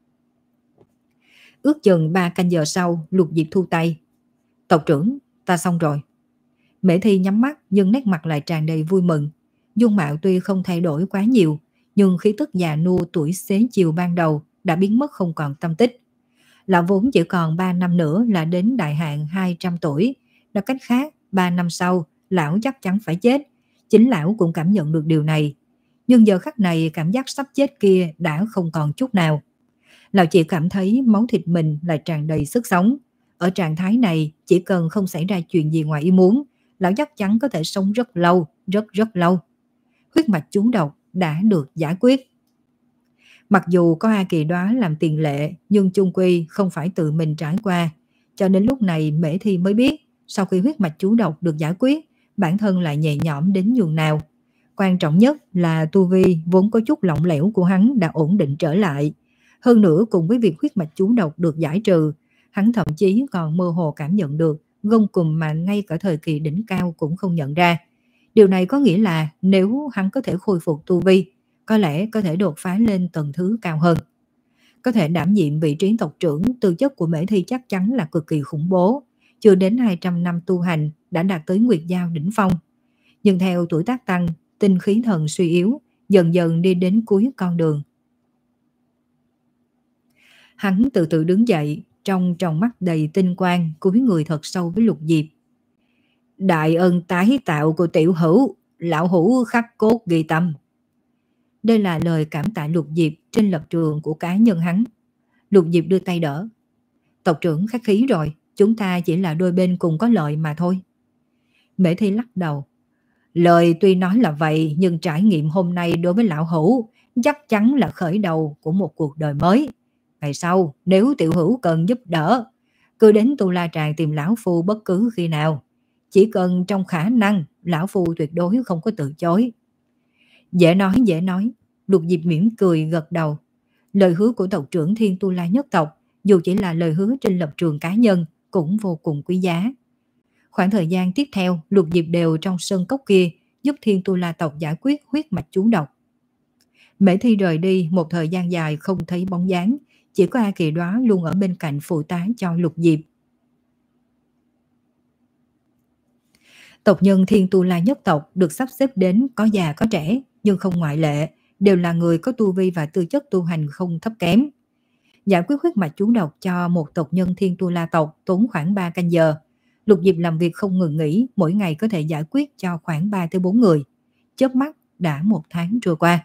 Ước chừng ba canh giờ sau, Lục Diệp thu tay. Tộc trưởng, ta xong rồi. Mễ Thi nhắm mắt nhưng nét mặt lại tràn đầy vui mừng. Dung mạo tuy không thay đổi quá nhiều, nhưng khí tức già nua tuổi xế chiều ban đầu đã biến mất không còn tâm tích. Lão vốn chỉ còn ba năm nữa là đến đại hạn hai trăm tuổi. Nói cách khác, ba năm sau, lão chắc chắn phải chết. Chính lão cũng cảm nhận được điều này. Nhưng giờ khắc này cảm giác sắp chết kia đã không còn chút nào. Lão chỉ cảm thấy máu thịt mình lại tràn đầy sức sống. Ở trạng thái này, chỉ cần không xảy ra chuyện gì ngoài ý muốn, lão chắc chắn có thể sống rất lâu, rất rất lâu. Huyết mạch chú độc đã được giải quyết. Mặc dù có A Kỳ Đoá làm tiền lệ, nhưng chung quy không phải tự mình trải qua. Cho nên lúc này Mễ Thi mới biết, sau khi huyết mạch chú độc được giải quyết, bản thân lại nhẹ nhõm đến nhường nào. Quan trọng nhất là tu vi vốn có chút lỏng lẻo của hắn đã ổn định trở lại. Hơn nữa cùng với việc huyết mạch chú độc được giải trừ, hắn thậm chí còn mơ hồ cảm nhận được gông cùm mà ngay cả thời kỳ đỉnh cao cũng không nhận ra. Điều này có nghĩa là nếu hắn có thể khôi phục tu vi, có lẽ có thể đột phá lên tầng thứ cao hơn. Có thể đảm nhiệm vị trí tộc trưởng, tư chất của Mễ Thi chắc chắn là cực kỳ khủng bố. Chưa đến hai trăm năm tu hành đã đạt tới Nguyệt Giao đỉnh phong. Nhưng theo tuổi tác tăng, tinh khí thần suy yếu, dần dần đi đến cuối con đường. Hắn từ từ đứng dậy, trong tròng mắt đầy tinh quang, cúi người thật sâu với Lục Diệp. Đại ân tái tạo của tiểu hữu, lão hữu khắc cốt ghi tâm. Đây là lời cảm tạ Lục Diệp trên lập trường của cá nhân hắn. Lục Diệp đưa tay đỡ. Tộc trưởng khách khí rồi, chúng ta chỉ là đôi bên cùng có lợi mà thôi. Mễ Thi lắc đầu. Lời tuy nói là vậy, nhưng trải nghiệm hôm nay đối với lão hữu chắc chắn là khởi đầu của một cuộc đời mới. Ngày sau, nếu tiểu hữu cần giúp đỡ, cứ đến Tu La Tràng tìm lão phu bất cứ khi nào. Chỉ cần trong khả năng, lão phu tuyệt đối không có từ chối. Dễ nói dễ nói, Lục Diệp mỉm cười gật đầu. Lời hứa của tộc trưởng Thiên Tu La nhất tộc, dù chỉ là lời hứa trên lập trường cá nhân, cũng vô cùng quý giá. Khoảng thời gian tiếp theo, Lục Diệp đều trong sơn cốc kia giúp Thiên Tu La tộc giải quyết huyết mạch chú độc. Mễ Thi rời đi một thời gian dài không thấy bóng dáng, chỉ có A Kỳ Đoá luôn ở bên cạnh phụ tá cho Lục Diệp. Tộc nhân Thiên Tu La nhất tộc được sắp xếp đến có già có trẻ, nhưng không ngoại lệ, đều là người có tu vi và tư chất tu hành không thấp kém. Giải quyết huyết mạch chú độc cho một tộc nhân Thiên Tu La tộc tốn khoảng ba canh giờ. Lục Diệp làm việc không ngừng nghỉ, mỗi ngày có thể giải quyết cho khoảng ba tới bốn người. Chớp mắt đã một tháng trôi qua.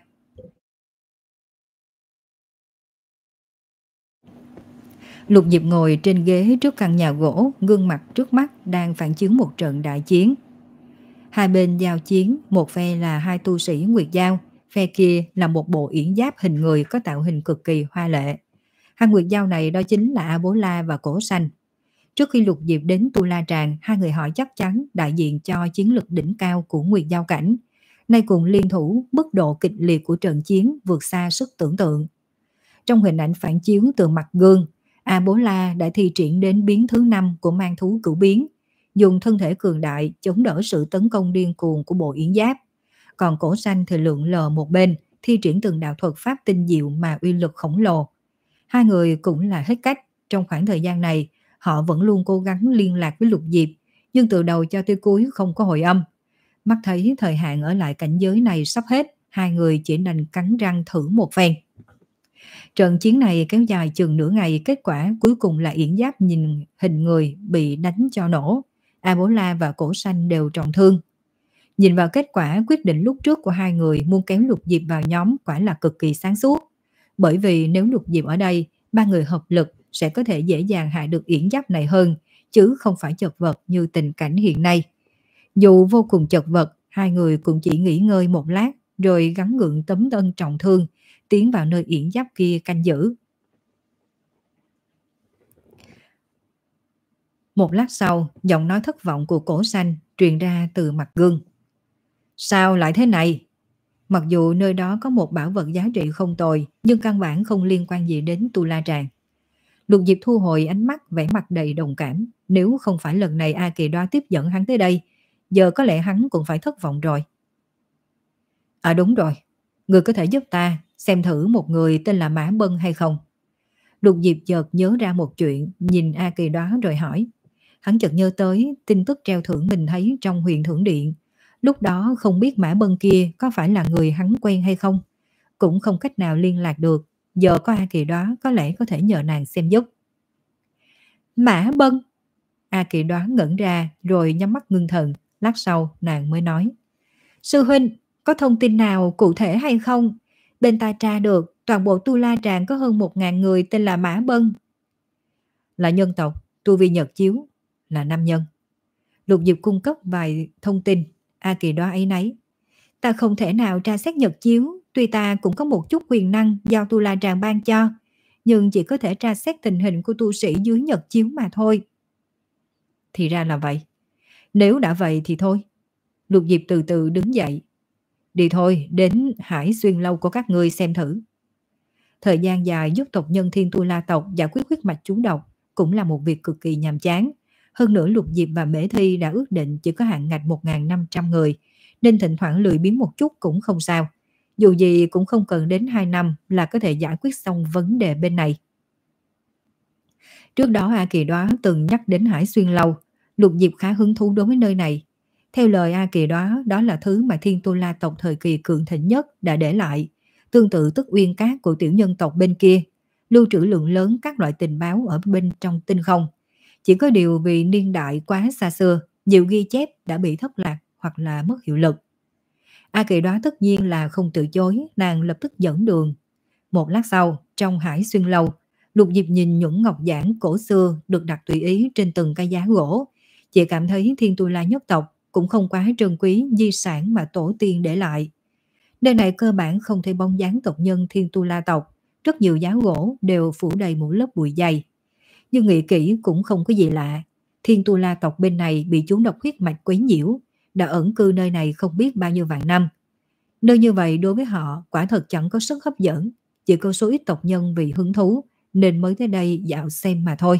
Lục Diệp ngồi trên ghế trước căn nhà gỗ, gương mặt trước mắt đang phản chiếu một trận đại chiến. Hai bên giao chiến, một phe là hai tu sĩ Nguyệt Giao, phe kia là một bộ yển giáp hình người có tạo hình cực kỳ hoa lệ. Hai Nguyệt Giao này đó chính là A Bố La và Cổ Xanh. Trước khi Lục Diệp đến Tu La Tràng, hai người họ chắc chắn đại diện cho chiến lực đỉnh cao của Nguyệt Giao cảnh. Nay cùng liên thủ, mức độ kịch liệt của trận chiến vượt xa sức tưởng tượng. Trong hình ảnh phản chiếu từ mặt gương, A Bố La đã thi triển đến biến thứ năm của mang thú cửu biến, dùng thân thể cường đại chống đỡ sự tấn công điên cuồng của bộ yển giáp. Còn Cổ Xanh thì lượn lờ một bên, thi triển từng đạo thuật pháp tinh diệu mà uy lực khổng lồ. Hai người cũng là hết cách. Trong khoảng thời gian này, họ vẫn luôn cố gắng liên lạc với Lục Diệp, nhưng từ đầu cho tới cuối không có hồi âm. Mắt thấy thời hạn ở lại cảnh giới này sắp hết, hai người chỉ đành cắn răng thử một phen. Trận chiến này kéo dài chừng nửa ngày, kết quả cuối cùng là yển giáp nhìn hình người bị đánh cho nổ. A Bố La và Cổ Xanh đều trọng thương. Nhìn vào kết quả, quyết định lúc trước của hai người muốn kéo Lục Diệp vào nhóm quả là cực kỳ sáng suốt. Bởi vì nếu Lục Diệp ở đây, ba người hợp lực sẽ có thể dễ dàng hạ được yển giáp này hơn, chứ không phải chật vật như tình cảnh hiện nay. Dù vô cùng chật vật, hai người cũng chỉ nghỉ ngơi một lát rồi gắng gượng tấm thân trọng thương, tiến vào nơi yển giáp kia canh giữ. Một lát sau, giọng nói thất vọng của Cổ Xanh truyền ra từ mặt gương. Sao lại thế này? Mặc dù nơi đó có một bảo vật giá trị không tồi, nhưng căn bản không liên quan gì đến Tu La Tràng. Lục Diệp thu hồi ánh mắt, vẻ mặt đầy đồng cảm. Nếu không phải lần này A Kỳ Đoá tiếp dẫn hắn tới đây, giờ có lẽ hắn cũng phải thất vọng rồi. À đúng rồi, người có thể giúp ta xem thử một người tên là Mã Bân hay không? Lục Diệp chợt nhớ ra một chuyện, nhìn A Kỳ Đoá rồi hỏi. Hắn chợt nhớ tới tin tức treo thưởng mình thấy trong Huyền Thưởng Điện. Lúc đó không biết Mã Bân kia có phải là người hắn quen hay không, cũng không cách nào liên lạc được. Giờ có A Kỳ Đoá có lẽ có thể nhờ nàng xem giúp. Mã Bân? A Kỳ Đoá ngẩn ra rồi nhắm mắt ngưng thần. Lát sau nàng mới nói. Sư huynh, có thông tin nào cụ thể hay không? Bên ta tra được toàn bộ Tu La Tràng có hơn một ngàn người tên là Mã Bân. Là nhân tộc, tu vi nhật chiếu, là nam nhân. Lục Diệp cung cấp vài thông tin. A Kỳ Đoá ấy nấy. Ta không thể nào tra xét nhật chiếu, tuy ta cũng có một chút quyền năng do Tu La Tràng ban cho, nhưng chỉ có thể tra xét tình hình của tu sĩ dưới nhật chiếu mà thôi. Thì ra là vậy. Nếu đã vậy thì thôi. Lục Diệp từ từ đứng dậy. Đi thôi, đến Hải Xuyên Lâu của các ngươi xem thử. Thời gian dài giúp tộc nhân Thiên Tu La tộc giải quyết huyết mạch trúng độc cũng là một việc cực kỳ nhàm chán. Hơn nữa Lục Diệp và Mễ Thi đã ước định chỉ có hạn ngạch một nghìn năm trăm người, nên thỉnh thoảng lười biếng một chút cũng không sao. Dù gì cũng không cần đến hai năm là có thể giải quyết xong vấn đề bên này. Trước đó A Kỳ Đoá từng nhắc đến Hải Xuyên Lâu, Lục Diệp khá hứng thú đối với nơi này. Theo lời A Kỳ Đoá, đó là thứ mà Thiên Tu La tộc thời kỳ cường thịnh nhất đã để lại, tương tự Tức Uyên Cát của tiểu nhân tộc bên kia, lưu trữ lượng lớn các loại tình báo ở bên trong tinh không. Chỉ có điều vì niên đại quá xa xưa, nhiều ghi chép đã bị thất lạc hoặc là mất hiệu lực. A Kỳ Đoá tất nhiên là không từ chối, nàng lập tức dẫn đường. Một lát sau, trong Hải Xuyên Lâu, Lục Diệp nhìn những ngọc giản cổ xưa được đặt tùy ý trên từng cây giá gỗ, chỉ cảm thấy Thiên Tu La nhất tộc cũng không quá trân quý di sản mà tổ tiên để lại. Nơi này cơ bản không thấy bóng dáng tộc nhân Thiên Tu La tộc, rất nhiều giá gỗ đều phủ đầy một lớp bụi dày. Nhưng nghĩ kỹ cũng không có gì lạ. Thiên Tu La tộc bên này bị chúng độc huyết mạch quấy nhiễu, đã ẩn cư nơi này không biết bao nhiêu vạn năm. Nơi như vậy đối với họ quả thật chẳng có sức hấp dẫn, chỉ có số ít tộc nhân vì hứng thú nên mới tới đây dạo xem mà thôi.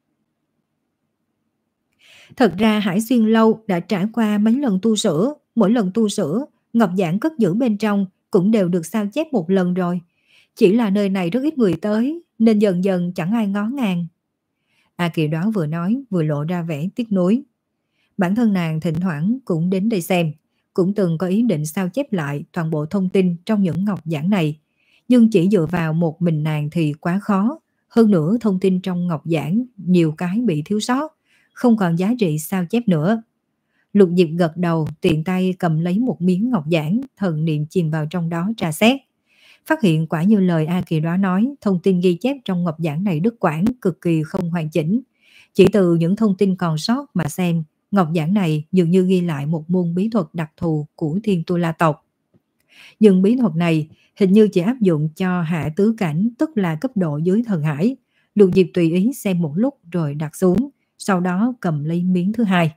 Thật ra Hải Xuyên Lâu đã trải qua mấy lần tu sửa, mỗi lần tu sửa, ngọc giản cất giữ bên trong cũng đều được sao chép một lần rồi. Chỉ là nơi này rất ít người tới, nên dần dần chẳng ai ngó ngàng. A Kỳ Đoá vừa nói vừa lộ ra vẻ tiếc nuối. Bản thân nàng thỉnh thoảng cũng đến đây xem, cũng từng có ý định sao chép lại toàn bộ thông tin trong những ngọc giản này. Nhưng chỉ dựa vào một mình nàng thì quá khó. Hơn nữa thông tin trong ngọc giản nhiều cái bị thiếu sót, không còn giá trị sao chép nữa. Lục Diệp gật đầu, tiện tay cầm lấy một miếng ngọc giản, thần niệm chìm vào trong đó tra xét. Phát hiện quả như lời A Kỳ Đoá nói, thông tin ghi chép trong ngọc giản này đứt quãng, cực kỳ không hoàn chỉnh. Chỉ từ những thông tin còn sót mà xem, ngọc giản này dường như ghi lại một môn bí thuật đặc thù của Thiên Tu La tộc. Nhưng bí thuật này hình như chỉ áp dụng cho hạ tứ cảnh, tức là cấp độ dưới thần hải. Lục Diệp tùy ý xem một lúc rồi đặt xuống, sau đó cầm lấy miếng thứ hai.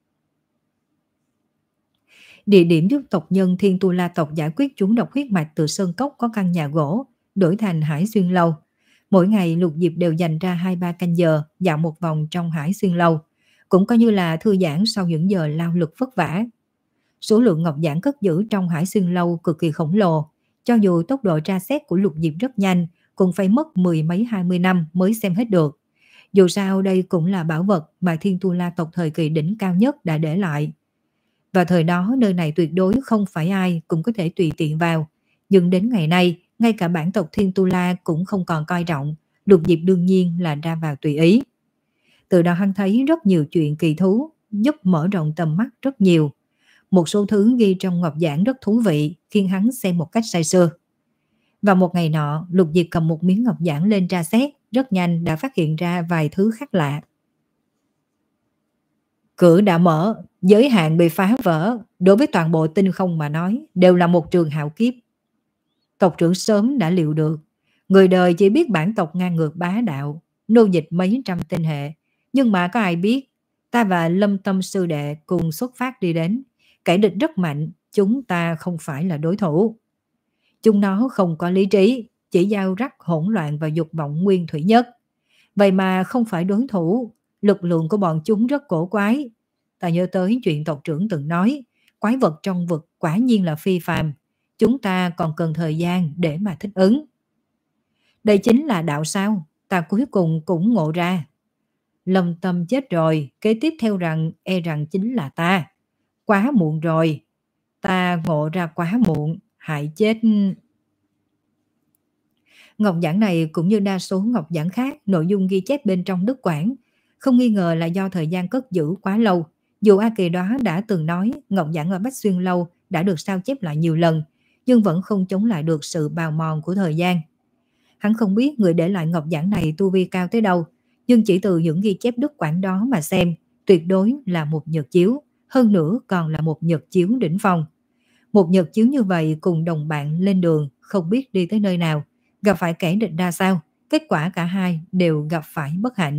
Địa điểm giúp tộc nhân Thiên Tu La tộc giải quyết chúng độc huyết mạch từ sơn cốc có căn nhà gỗ, đổi thành Hải Xuyên Lâu. Mỗi ngày Lục Diệp đều dành ra hai ba canh giờ dạo một vòng trong Hải Xuyên Lâu, cũng coi như là thư giãn sau những giờ lao lực vất vả. Số lượng ngọc giản cất giữ trong Hải Xuyên Lâu cực kỳ khổng lồ, cho dù tốc độ tra xét của Lục Diệp rất nhanh, cũng phải mất mười mấy hai mươi năm mới xem hết được. Dù sao đây cũng là bảo vật mà Thiên Tu La tộc thời kỳ đỉnh cao nhất đã để lại. Và thời đó nơi này tuyệt đối không phải ai cũng có thể tùy tiện vào. Nhưng đến ngày nay, ngay cả bản tộc Thiên Tu La cũng không còn coi trọng, Lục Diệp đương nhiên là ra vào tùy ý. Từ đó hắn thấy rất nhiều chuyện kỳ thú, giúp mở rộng tầm mắt rất nhiều. Một số thứ ghi trong ngọc giản rất thú vị, khiến hắn xem một cách say sưa. Và một ngày nọ, Lục Diệp cầm một miếng ngọc giản lên tra xét, rất nhanh đã phát hiện ra vài thứ khác lạ. Cửa đã mở, giới hạn bị phá vỡ, đối với toàn bộ tinh không mà nói, đều là một trường hạo kiếp. Tộc trưởng sớm đã liệu được, người đời chỉ biết bản tộc ngang ngược bá đạo, nô dịch mấy trăm tinh hệ, nhưng mà có ai biết, ta và Lâm Tâm sư đệ cùng xuất phát đi đến, kẻ địch rất mạnh, chúng ta không phải là đối thủ. Chúng nó không có lý trí, chỉ giao rắc hỗn loạn và dục vọng nguyên thủy nhất. Vậy mà không phải đối thủ, lực lượng của bọn chúng rất cổ quái. Ta nhớ tới chuyện tộc trưởng từng nói, quái vật trong vực quả nhiên là phi phàm. Chúng ta còn cần thời gian để mà thích ứng. Đây chính là đạo sao? Ta cuối cùng cũng ngộ ra. Lâm Tâm chết rồi, kế tiếp theo rằng e rằng chính là ta. Quá muộn rồi. Ta ngộ ra quá muộn, hại chết. Ngọc giản này cũng như đa số ngọc giản khác, nội dung ghi chép bên trong đức quảng, không nghi ngờ là do thời gian cất giữ quá lâu. Dù A Kỳ Đóa đã từng nói ngọc giản ở Bách Xuyên Lâu đã được sao chép lại nhiều lần, nhưng vẫn không chống lại được sự bào mòn của thời gian. Hắn không biết người để lại ngọc giản này tu vi cao tới đâu, nhưng chỉ từ những ghi chép đức quảng đó mà xem, tuyệt đối là một nhật chiếu, hơn nữa còn là một nhật chiếu đỉnh phong. Một nhật chiếu như vậy cùng đồng bạn lên đường, không biết đi tới nơi nào, gặp phải kẻ địch ra sao, kết quả cả hai đều gặp phải bất hạnh.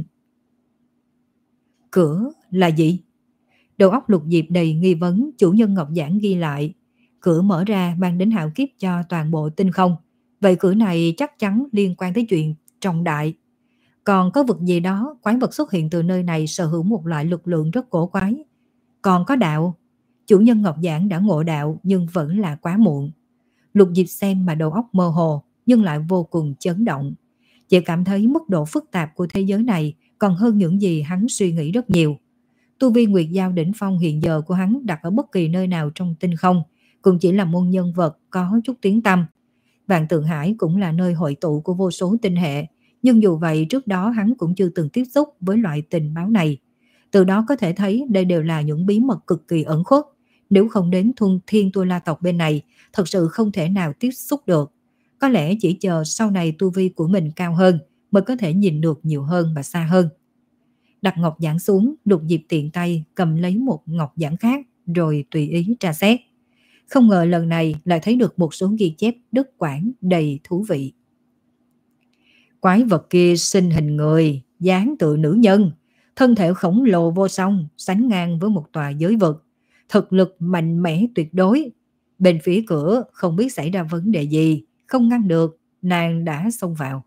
Cửa là gì? Đầu óc Lục Diệp đầy nghi vấn, chủ nhân ngọc giản ghi lại. Cửa mở ra mang đến hạo kiếp cho toàn bộ tinh không. Vậy cửa này chắc chắn liên quan tới chuyện trọng đại. Còn có vực gì đó, quái vật xuất hiện từ nơi này sở hữu một loại lực lượng rất cổ quái. Còn có đạo. Chủ nhân ngọc giản đã ngộ đạo nhưng vẫn là quá muộn. Lục Diệp xem mà đầu óc mơ hồ, nhưng lại vô cùng chấn động. Chỉ cảm thấy mức độ phức tạp của thế giới này còn hơn những gì hắn suy nghĩ rất nhiều. Tu vi Nguyệt Giao đỉnh phong hiện giờ của hắn đặt ở bất kỳ nơi nào trong tinh không, cũng chỉ là môn nhân vật có chút tiếng tăm. Vạn Tượng Hải cũng là nơi hội tụ của vô số tinh hệ, nhưng dù vậy trước đó hắn cũng chưa từng tiếp xúc với loại tình báo này. Từ đó có thể thấy đây đều là những bí mật cực kỳ ẩn khuất. Nếu không đến Thuần Thiên Tu La tộc bên này, thật sự không thể nào tiếp xúc được. Có lẽ chỉ chờ sau này tu vi của mình cao hơn mới có thể nhìn được nhiều hơn và xa hơn. Đặt ngọc giản xuống, Lục Diệp tiện tay cầm lấy một ngọc giản khác rồi tùy ý tra xét. Không ngờ lần này lại thấy được một số ghi chép đức quảng đầy thú vị. Quái vật kia sinh hình người, dáng tựa nữ nhân, thân thể khổng lồ vô song, sánh ngang với một tòa giới vực, thực lực mạnh mẽ tuyệt đối. Bên phía cửa không biết xảy ra vấn đề gì, không ngăn được, nàng đã xông vào.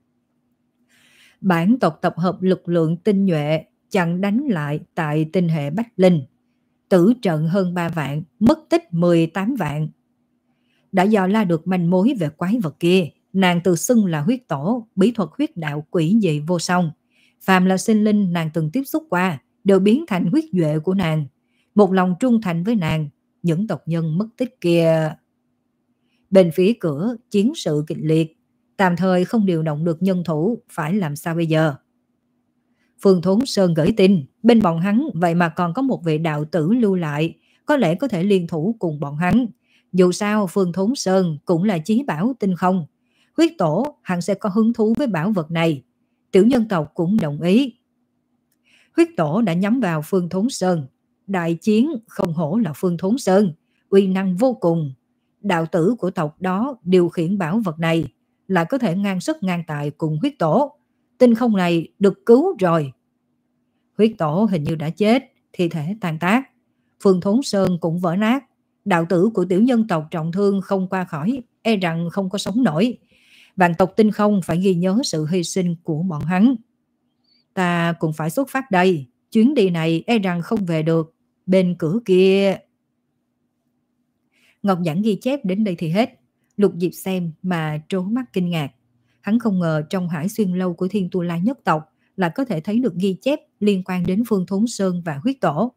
Bản tộc tập hợp lực lượng tinh nhuệ, chặn đánh lại tại tinh hệ Bách Linh. Tử trận hơn ba vạn, mất tích mười tám vạn. Đã dò la được manh mối về quái vật kia, nàng tự xưng là huyết tổ, bí thuật huyết đạo quỷ dị vô song. Phàm là sinh linh nàng từng tiếp xúc qua, đều biến thành huyết duệ của nàng. Một lòng trung thành với nàng, những tộc nhân mất tích kia. Bên phía cửa, chiến sự kịch liệt, tạm thời không điều động được nhân thủ, phải làm sao bây giờ? Phương Thốn Sơn gửi tin, bên bọn hắn vậy mà còn có một vị đạo tử lưu lại, có lẽ có thể liên thủ cùng bọn hắn. Dù sao Phương Thốn Sơn cũng là chí bảo tinh không, huyết tổ hắn sẽ có hứng thú với bảo vật này. Tiểu nhân tộc cũng đồng ý. Huyết tổ đã nhắm vào Phương Thốn Sơn, đại chiến không hổ là Phương Thốn Sơn, uy năng vô cùng. Đạo tử của tộc đó điều khiển bảo vật này, lại có thể ngang sức ngang tài cùng huyết tổ. Tinh không này được cứu rồi. Huyết tổ hình như đã chết, thi thể tan tác. Phương Thốn Sơn cũng vỡ nát. Đạo tử của tiểu nhân tộc trọng thương không qua khỏi, e rằng không có sống nổi. Vạn tộc tinh không phải ghi nhớ sự hy sinh của bọn hắn. Ta cũng phải xuất phát đây. Chuyến đi này e rằng không về được. Bên cửa kia... Ngọc giản ghi chép đến đây thì hết. Lục Diệp xem mà trố mắt kinh ngạc. Hắn không ngờ trong Hải Xuyên Lâu của Thiên Tu La nhất tộc là có thể thấy được ghi chép liên quan đến Phương Thốn Sơn và huyết tổ.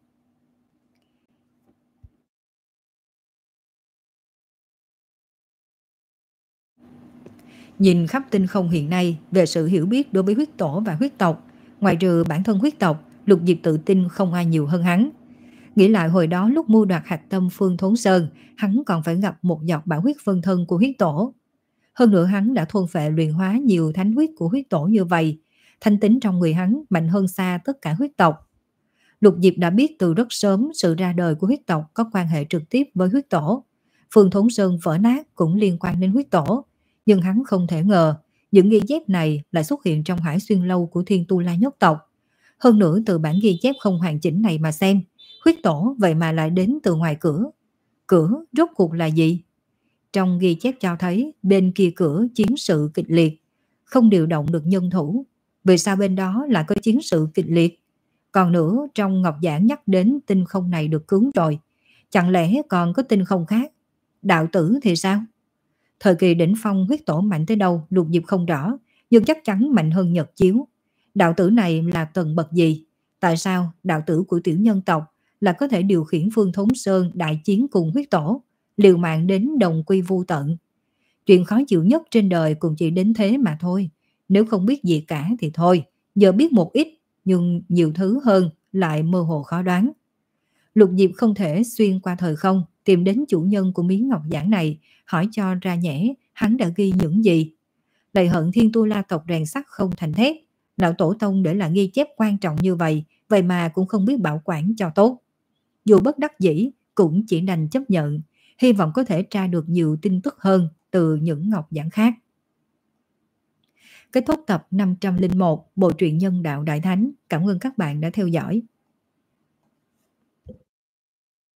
Nhìn khắp tinh không hiện nay về sự hiểu biết đối với huyết tổ và huyết tộc, ngoại trừ bản thân huyết tộc, Lục Diệp tự tin không ai nhiều hơn hắn. Nghĩ lại hồi đó lúc mưu đoạt hạch tâm Phương Thốn Sơn, hắn còn phải gặp một giọt bảo huyết phân thân của huyết tổ. Hơn nữa hắn đã thôn phệ luyện hóa nhiều thánh huyết của huyết tổ như vậy, thánh tính trong người hắn mạnh hơn xa tất cả huyết tộc. Lục Diệp đã biết từ rất sớm sự ra đời của huyết tộc có quan hệ trực tiếp với huyết tổ. Phương Thốn Sơn vỡ nát cũng liên quan đến huyết tổ, nhưng hắn không thể ngờ những ghi chép này lại xuất hiện trong Hải Xuyên Lâu của Thiên Tu La nhất tộc. Hơn nữa từ bản ghi chép không hoàn chỉnh này mà xem, huyết tổ vậy mà lại đến từ ngoài cửa. Cửa rốt cuộc là gì? Trong ghi chép cho thấy bên kia cửa chiến sự kịch liệt, không điều động được nhân thủ. Vì sao bên đó lại có chiến sự kịch liệt? Còn nữa, trong Ngọc Giảng nhắc đến tinh không này được cứu rồi, chẳng lẽ còn có tinh không khác? Đạo tử thì sao? Thời kỳ đỉnh phong huyết tổ mạnh tới đâu Lục Diệp không rõ, nhưng chắc chắn mạnh hơn Nhật Chiếu. Đạo tử này là tầng bậc gì? Tại sao đạo tử của tiểu nhân tộc là có thể điều khiển Phương Thốn Sơn đại chiến cùng huyết tổ, liều mạng đến đồng quy vu tận? Chuyện khó chịu nhất trên đời cũng chỉ đến thế mà thôi. Nếu không biết gì cả thì thôi, giờ biết một ít, nhưng nhiều thứ hơn lại mơ hồ khó đoán. Lục Diệp không thể xuyên qua thời không tìm đến chủ nhân của miếng ngọc giản này, hỏi cho ra nhẽ hắn đã ghi những gì. Lại hận Thiên Tu La tộc rèn sắt không thành thép, lão tổ tông để lại ghi chép quan trọng như vậy, vậy mà cũng không biết bảo quản cho tốt. Dù bất đắc dĩ cũng chỉ đành chấp nhận, hy vọng có thể tra được nhiều tin tức hơn từ những ngọc giản khác. Kết thúc tập năm trăm lẻ một Bộ truyện Nhân Đạo Đại Thánh. Cảm ơn các bạn đã theo dõi.